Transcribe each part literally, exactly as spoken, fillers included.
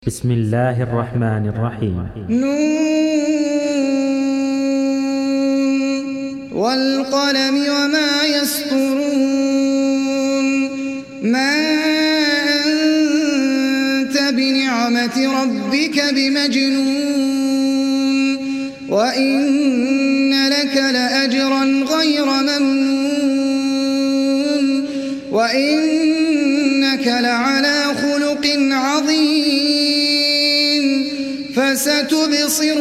بسم الله الرحمن الرحيم. نون والقلم وما يسطرون. ما أنت بنعمة ربك بمجنون وإن لك لأجرا غير ممنون وإنك لعلى خلق عظيم. فستبصر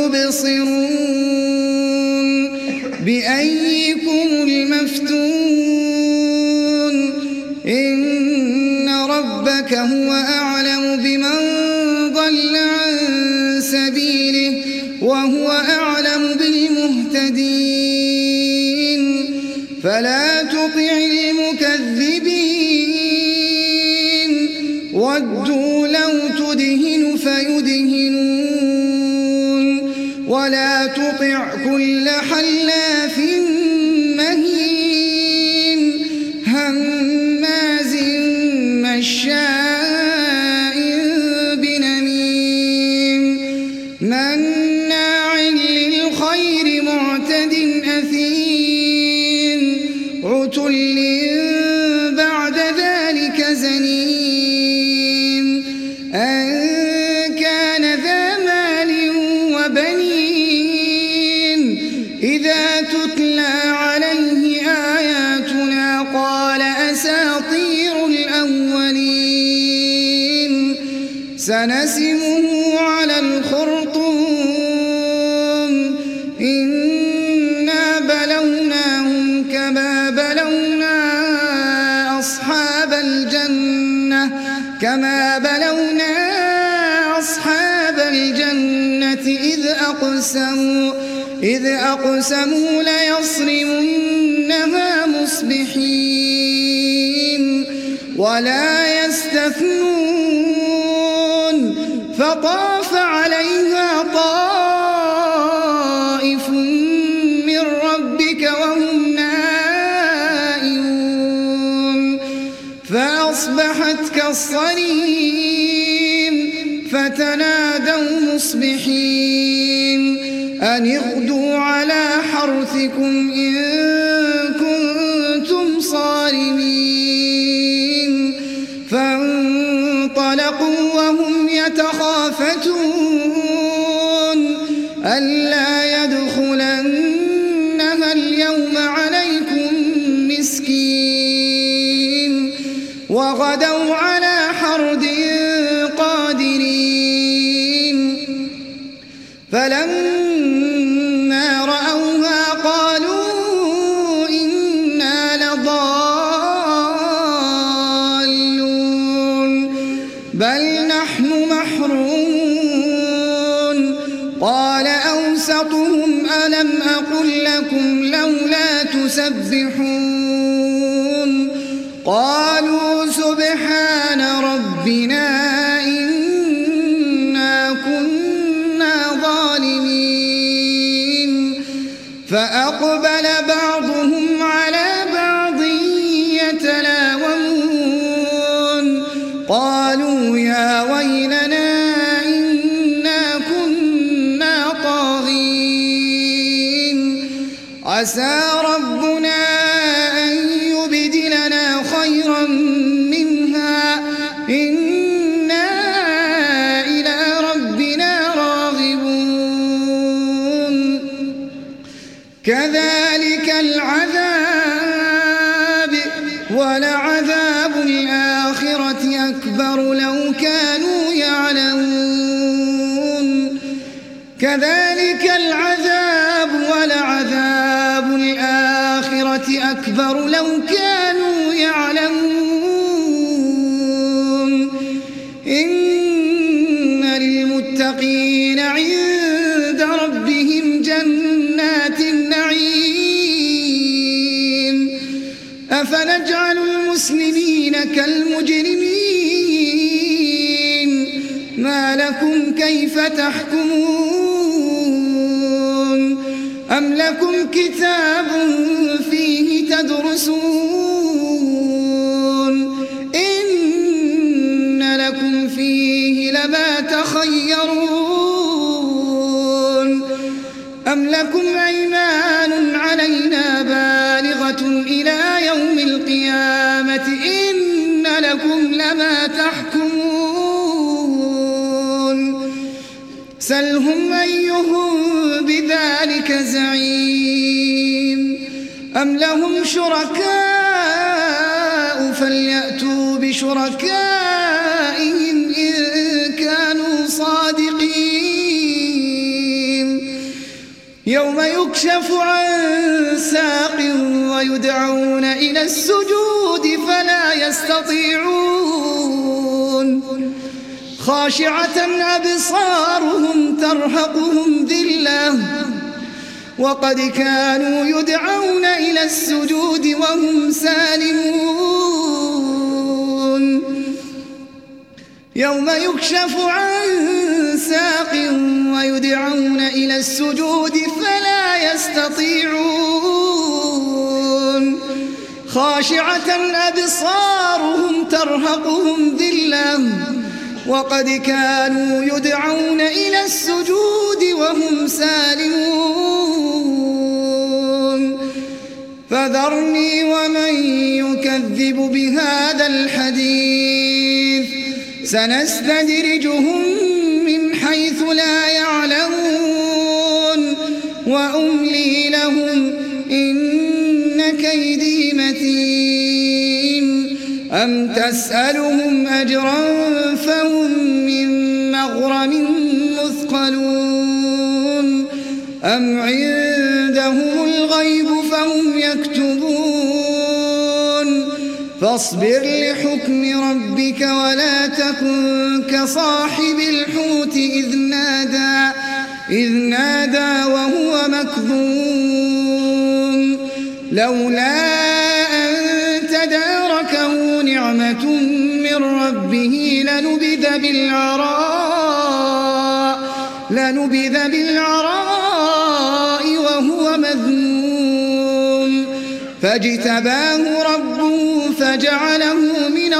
ويبصرون بأيكم المفتون. إن ربك هو أعلم بمن ضل عن سبيله وهو أعلم بالمهتدين. فلا تطع المكذبين ودوا لو تدهن فيدهنون ولا تطع كل حلاف مهين هماز مشاء بنميم مناع للخير معتد أثيم عتل بعد ذلك زنيم أن كان ذا مال وبنين إذا تتلى عليه آياتنا قال أساطير الأولين. سنسمه على الخرطوم إنا بلوناهم كما بلونا أصحاب الجنة كما بلونا أصحاب الجنة إذ أقسموا إذ أقسموا ليصرمنها مصبحين ولا يستثنون. فطاف عليها طائف من ربك وهم نائمون فأصبحت كالصريم. فتنادوا مصبحين أن اغدوا على حرثكم إن كنتم صارمين. فانطلقوا وهم يتخافتون ألا يدخلنها اليوم عليكم مسكين وغدوا على حرد قادرين. فلما رأوها قالوا إنا لضالون بل نحن محرومون. قال أوسطهم ألم أقل لكم لولا تسبحون قالوا سبحان ربنا إنا كنا ظالمين. فأقبل بعضهم على بعض يتلاومون قالوا يا ويلنا إنا كنا طاغين عسى ربنا أن يبدلنا خيرا منها إنا إلى ربنا راغبون. كذلك العذاب ولعذاب الآخرة أكبر لو كانوا يعلمون. كذلك العذاب ولعذاب الآخرة أكبر لو كانوا يعلمون. إن للمتقين عند ربهم جنات النعيم. أفنجعل المسلمين كالمجرمين ما لكم كيف تحكمون أم لكم كتاب فيه تدرسون إن لكم فيه لما تخيرون أم لكم أيمان علينا بالغة إلى يوم القيامة إن لكم لما تحكمون سلهم أيهم بذلك زعيم أم لهم شركاء فليأتوا بشركائهم إن كانوا صادقين يوم يكشف عن ساق ويدعون إلى السجود فلا يستطيعون خاشعة أبصارهم ترهقهم ذلة وقد كانوا يدعون إلى السجود وهم سالمون يوم يكشف عن ساق ويدعون إلى السجود فلا يستطيعون خاشعة أبصارهم ترهقهم ذلة وقد كانوا يدعون إلى السجود وهم سالمون فذرني ومن يكذب بهذا الحديث سنستدرجهم من حيث لا يعلمون وأملي لهم إن كيدي متين أم تسألهم أجرا فهم من مغرم مثقلون أم عندهم الغيب فهم يكتبون فاصبر لحكم ربك ولا تكن كصاحب الحوت إذ نادى إذ نادى وهو مكظوم لولا أن تداركه نعمة من ربه لنبذ بالعراء لنبذ بالعراء وهو مذموم فاجتباه ربه فجعله من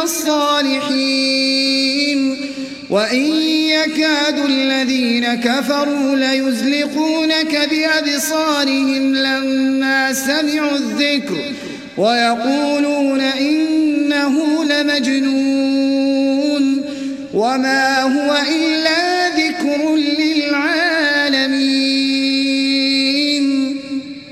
الصالحين وإن يكاد الذين كفروا ليزلقونك بأبصارهم لما سمعوا الذكر ويقولون إنه لمجنون وما هو إلا ذكر للعالمين